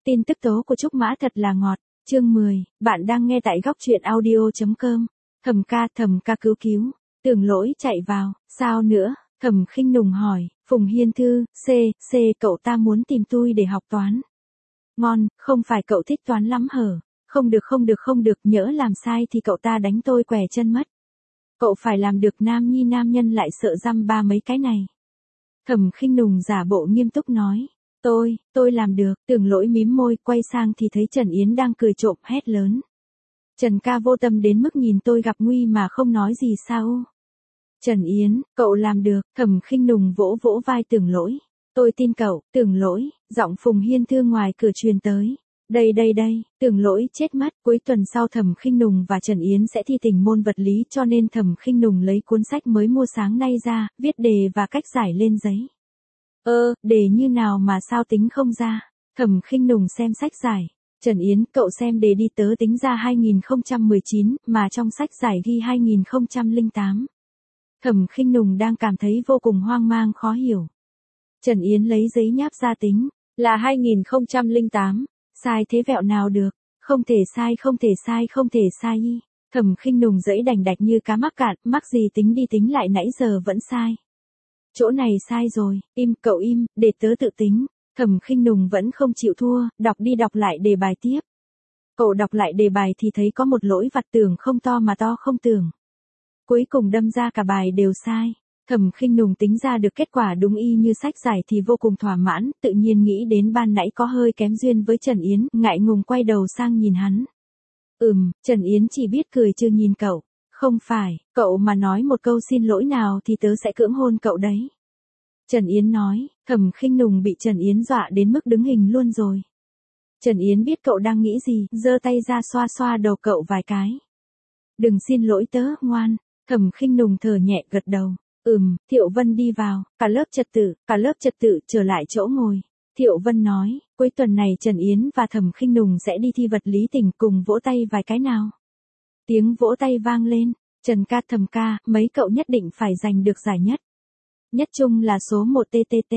Tin tức tố của Trúc Mã thật là ngọt. Chương 10, bạn đang nghe tại góc truyện audio.com. Thầm ca cứu cứu. Tưởng Lỗi chạy vào, sao nữa? Thẩm Khinh Nùng hỏi. Phùng Hiên Thư, cậu ta muốn tìm tôi để học toán. Ngon, không phải cậu thích toán lắm hở? Không được, nhỡ làm sai thì cậu ta đánh tôi què chân mất. Cậu phải làm được, nam nhi nam nhân lại sợ dăm ba mấy cái này. Thẩm Khinh Nùng giả bộ nghiêm túc nói. Tôi làm được. Tưởng Lỗi mím môi, quay sang thì thấy Trần Yến đang cười trộm, hét lớn. Trần ca vô tâm đến mức nhìn tôi gặp nguy mà không nói gì sao? Trần Yến, cậu làm được. Thẩm Khinh Nùng vỗ vỗ vai Tưởng Lỗi. Tôi tin cậu. Tưởng Lỗi, giọng Phùng Hiên Thư ngoài cửa truyền tới. Đây, Tưởng Lỗi chết mất. Cuối tuần sau Thẩm Khinh Nùng và Trần Yến sẽ thi tình môn vật lý, cho nên Thẩm Khinh Nùng lấy cuốn sách mới mua sáng nay ra, viết đề và cách giải lên giấy. Đề như nào mà sao tính không ra? Thẩm Khinh Nùng xem sách giải. Trần Yến, cậu xem đề đi, tớ tính ra 2019, mà trong sách giải ghi 2008. Thẩm Khinh Nùng đang cảm thấy vô cùng hoang mang khó hiểu. Trần Yến lấy giấy nháp ra tính, là 2008, sai thế vẹo nào được, không thể sai. Thẩm Khinh Nùng giãy đành đạch như cá mắc cạn, mắc gì tính đi tính lại nãy giờ vẫn sai. Chỗ này sai rồi, cậu im, để tớ tự tính. Thẩm Khinh Nùng vẫn không chịu thua, đọc đi đọc lại đề bài tiếp. Cậu đọc lại đề bài thì thấy có một lỗi vặt, tưởng không to mà to không tưởng. Cuối cùng đâm ra cả bài đều sai. Thẩm Khinh Nùng tính ra được kết quả đúng y như sách giải thì vô cùng thỏa mãn, tự nhiên nghĩ đến ban nãy có hơi kém duyên với Trần Yến, ngại ngùng quay đầu sang nhìn hắn. Trần Yến chỉ biết cười chưa nhìn cậu. Không phải, cậu mà nói một câu xin lỗi nào thì tớ sẽ cưỡng hôn cậu đấy. Trần Yến nói. Thẩm Khinh Nùng bị Trần Yến dọa đến mức đứng hình luôn rồi. Trần Yến biết cậu đang nghĩ gì, giơ tay ra xoa xoa đầu cậu vài cái. Đừng xin lỗi tớ, ngoan. Thẩm Khinh Nùng thở nhẹ gật đầu. Thiệu Vân đi vào, cả lớp trật tự trở lại chỗ ngồi. Thiệu Vân nói, cuối tuần này Trần Yến và Thẩm Khinh Nùng sẽ đi thi vật lý tỉnh, cùng vỗ tay vài cái nào. Tiếng vỗ tay vang lên. Trần ca, Thẩm ca, mấy cậu nhất định phải giành được giải nhất. Nhất chung là số 1 TTT.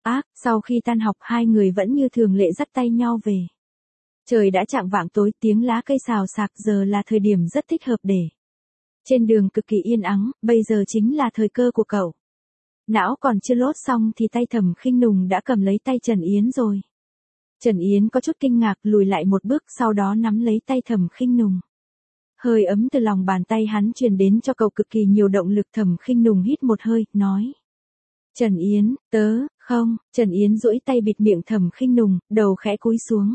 Sau khi tan học hai người vẫn như thường lệ dắt tay nhau về. Trời đã chạng vạng tối, tiếng lá cây xào xạc, giờ là thời điểm rất thích hợp để. Trên đường cực kỳ yên ắng, bây giờ chính là thời cơ của cậu. Não còn chưa lốt xong thì tay Thẩm Khinh Nùng đã cầm lấy tay Trần Yến rồi. Trần Yến có chút kinh ngạc, lùi lại một bước, sau đó nắm lấy tay Thẩm Khinh Nùng. Hơi ấm từ lòng bàn tay hắn truyền đến cho cậu cực kỳ nhiều động lực. Thẩm Khinh Nùng hít một hơi, nói. Trần Yến, không. Trần Yến duỗi tay bịt miệng Thẩm Khinh Nùng, đầu khẽ cúi xuống.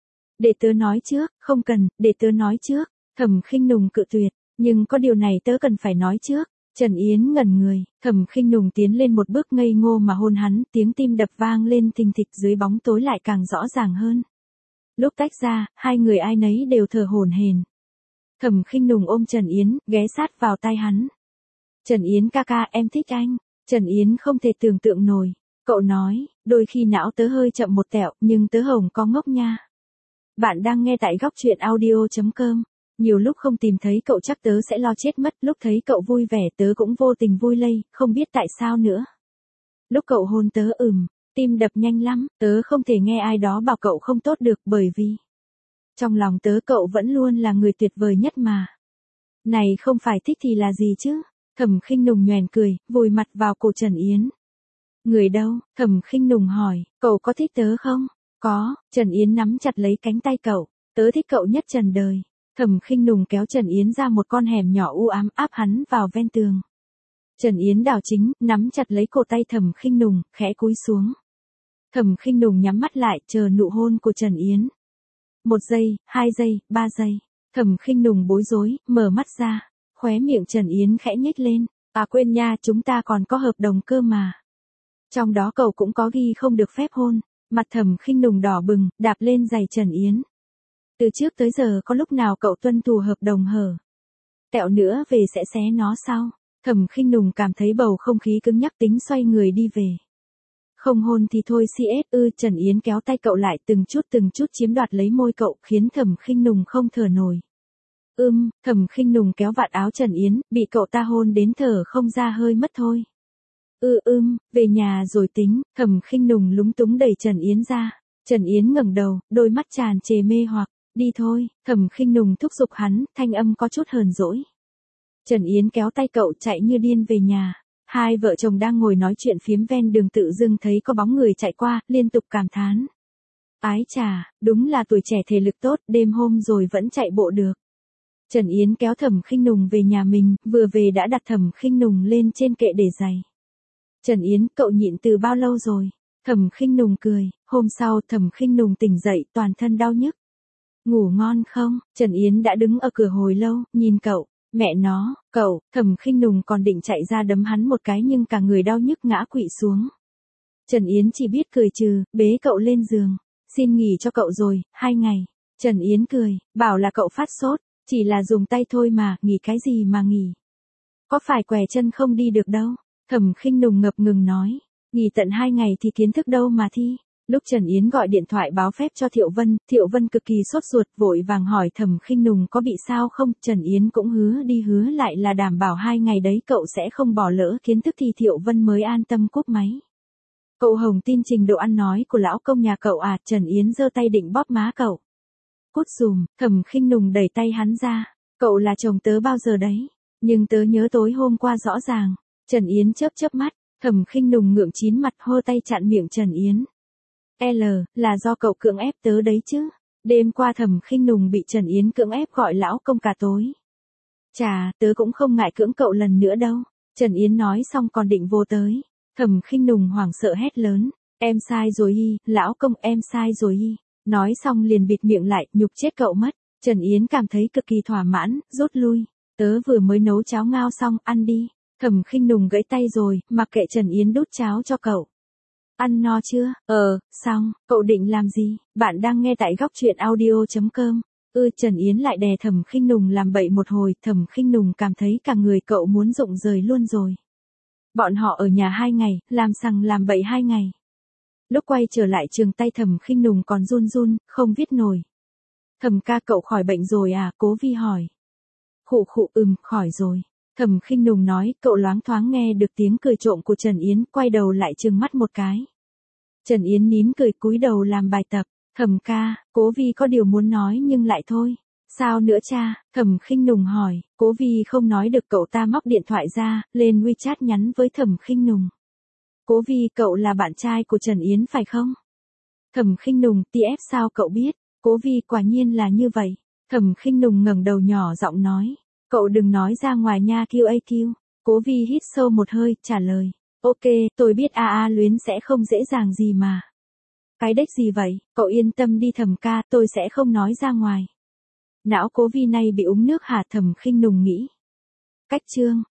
Để tớ nói trước. Không cần, để tớ nói trước. Thẩm Khinh Nùng cự tuyệt, nhưng có điều này tớ cần phải nói trước. Trần Yến ngẩn người, Thẩm Khinh Nùng tiến lên một bước ngây ngô mà hôn hắn, tiếng tim đập vang lên thình thịch, dưới bóng tối lại càng rõ ràng hơn. Lúc tách ra, hai người ai nấy đều thở hổn hển. Thẩm Khinh Nùng ôm Trần Yến, ghé sát vào tai hắn. Trần Yến ca ca, em thích anh. Trần Yến không thể tưởng tượng nổi. Cậu nói, đôi khi não tớ hơi chậm một tẹo, nhưng tớ hổng có ngốc nha. Bạn đang nghe tại góc truyện audio.com. Nhiều lúc không tìm thấy cậu chắc tớ sẽ lo chết mất, lúc thấy cậu vui vẻ tớ cũng vô tình vui lây, không biết tại sao nữa. Lúc cậu hôn tớ tim đập nhanh lắm, tớ không thể nghe ai đó bảo cậu không tốt được, bởi vì trong lòng tớ cậu vẫn luôn là người tuyệt vời nhất mà. Này không phải thích thì là gì chứ? Thẩm Khinh Nùng nhoẻn cười, vùi mặt vào cổ Trần Yến. Người đâu? Thẩm Khinh Nùng hỏi, cậu có thích tớ không? Có. Trần Yến nắm chặt lấy cánh tay cậu. Tớ thích cậu nhất trần đời. Thẩm Khinh Nùng kéo Trần Yến ra một con hẻm nhỏ u ám, áp hắn vào ven tường. Trần Yến đảo chính, nắm chặt lấy cổ tay Thẩm Khinh Nùng, khẽ cúi xuống. Thẩm Khinh Nùng nhắm mắt lại, chờ nụ hôn của Trần Yến. 1 giây, 2 giây, 3 giây. Thẩm Khinh Nùng bối rối, mở mắt ra. Khóe miệng Trần Yến khẽ nhếch lên. Quên nha, chúng ta còn có hợp đồng cơ mà. Trong đó cậu cũng có ghi không được phép hôn. Mặt Thẩm Khinh Nùng đỏ bừng, đạp lên giày Trần Yến. Từ trước tới giờ có lúc nào cậu tuân thủ hợp đồng hở? Tẹo nữa về sẽ xé nó sao? Thẩm Khinh Nùng cảm thấy bầu không khí cứng nhắc, tính xoay người đi về. Không hôn thì thôi Trần Yến kéo tay cậu lại, từng chút chiếm đoạt lấy môi cậu, khiến Thẩm Khinh Nùng không thở nổi. Thẩm Khinh Nùng kéo vạt áo Trần Yến, bị cậu ta hôn đến thở không ra hơi mất thôi. Về nhà rồi tính. Thẩm Khinh Nùng lúng túng đẩy Trần Yến ra. Trần Yến ngẩng đầu, đôi mắt tràn trề mê hoặc, đi thôi, Thẩm Khinh Nùng thúc giục hắn, thanh âm có chút hờn dỗi. Trần Yến kéo tay cậu chạy như điên về nhà. Hai vợ chồng đang ngồi nói chuyện phiếm ven đường tự dưng thấy có bóng người chạy qua, liên tục cảm thán. Ái chà, đúng là tuổi trẻ thể lực tốt, đêm hôm rồi vẫn chạy bộ được. Trần Yến kéo Thẩm Khinh Nùng về nhà mình, vừa về đã đặt Thẩm Khinh Nùng lên trên kệ để giày. Trần Yến, cậu nhịn từ bao lâu rồi? Thẩm Khinh Nùng cười, hôm sau Thẩm Khinh Nùng tỉnh dậy toàn thân đau nhức. Ngủ ngon không? Trần Yến đã đứng ở cửa hồi lâu, nhìn cậu. Mẹ nó, cậu, Thẩm Khinh Nùng còn định chạy ra đấm hắn một cái nhưng cả người đau nhức ngã quỵ xuống. Trần Yến chỉ biết cười trừ, bế cậu lên giường. Xin nghỉ cho cậu rồi, 2 ngày. Trần Yến cười, bảo là cậu phát sốt, chỉ là dùng tay thôi mà, nghỉ cái gì mà nghỉ. Có phải què chân không đi được đâu. Thẩm Khinh Nùng ngập ngừng nói, nghỉ tận 2 ngày thì kiến thức đâu mà thi. Lúc Trần Yến gọi điện thoại báo phép cho Thiệu Vân cực kỳ sốt ruột vội vàng hỏi Thẩm Khinh Nùng có bị sao không, Trần Yến cũng hứa đi hứa lại là đảm bảo 2 ngày đấy cậu sẽ không bỏ lỡ kiến thức thì Thiệu Vân mới an tâm cúp máy. Cậu Hồng tin trình độ ăn nói của lão công nhà cậu à, Trần Yến giơ tay định bóp má cậu. Cút dùm, Thẩm Khinh Nùng đẩy tay hắn ra, cậu là chồng tớ bao giờ đấy, nhưng tớ nhớ tối hôm qua rõ ràng. Trần Yến chớp chớp mắt, Thẩm Khinh Nùng ngượng chín mặt hô tay chặn miệng Trần Yến. Là do cậu cưỡng ép tớ đấy chứ. Đêm qua Thẩm Khinh Nùng bị Trần Yến cưỡng ép gọi lão công cả tối. Chà, tớ cũng không ngại cưỡng cậu lần nữa đâu. Trần Yến nói xong còn định vô tới. Thẩm Khinh Nùng hoảng sợ hét lớn. Em sai rồi hi, lão công em sai rồi hi. Nói xong liền bịt miệng lại, nhục chết cậu mất. Trần Yến cảm thấy cực kỳ thỏa mãn, rút lui. Tớ vừa mới nấu cháo ngao xong, ăn đi. Thẩm Khinh Nùng gãy tay rồi, mặc kệ Trần Yến đút cháo cho cậu. Ăn no chưa? Xong, cậu định làm gì? Bạn đang nghe tại góc truyện audio.com. Trần Yến lại đè Thẩm Khinh Nùng làm bậy một hồi, Thẩm Khinh Nùng cảm thấy cả người cậu muốn rụng rời luôn rồi. Bọn họ ở nhà 2 ngày, làm sằng làm bậy 2 ngày. Lúc quay trở lại trường tay Thẩm Khinh Nùng còn run run, không viết nổi. Thẩm ca cậu khỏi bệnh rồi à? Cố Vi hỏi. Khụ, khỏi rồi. Thẩm Khinh Nùng nói, cậu loáng thoáng nghe được tiếng cười trộm của Trần Yến, quay đầu lại trừng mắt một cái. Trần Yến nín cười cúi đầu làm bài tập. Thẩm ca, Cố Vi có điều muốn nói nhưng lại thôi. Sao nữa cha? Thẩm Khinh Nùng hỏi. Cố Vi không nói được, cậu ta móc điện thoại ra, lên WeChat nhắn với Thẩm Khinh Nùng. Cố Vi, cậu là bạn trai của Trần Yến phải không? Thẩm Khinh Nùng, TF sao cậu biết? Cố Vi, quả nhiên là như vậy. Thẩm Khinh Nùng ngẩng đầu nhỏ giọng nói. Cậu đừng nói ra ngoài nha QAQ. Cố Vi hít sâu một hơi, trả lời. Ok, tôi biết luyến sẽ không dễ dàng gì mà. Cái đếch gì vậy, cậu yên tâm đi Thẩm ca, tôi sẽ không nói ra ngoài. Não Cố Vi này bị úng nước hả? Thẩm Khinh Nùng nghĩ. Cách chương.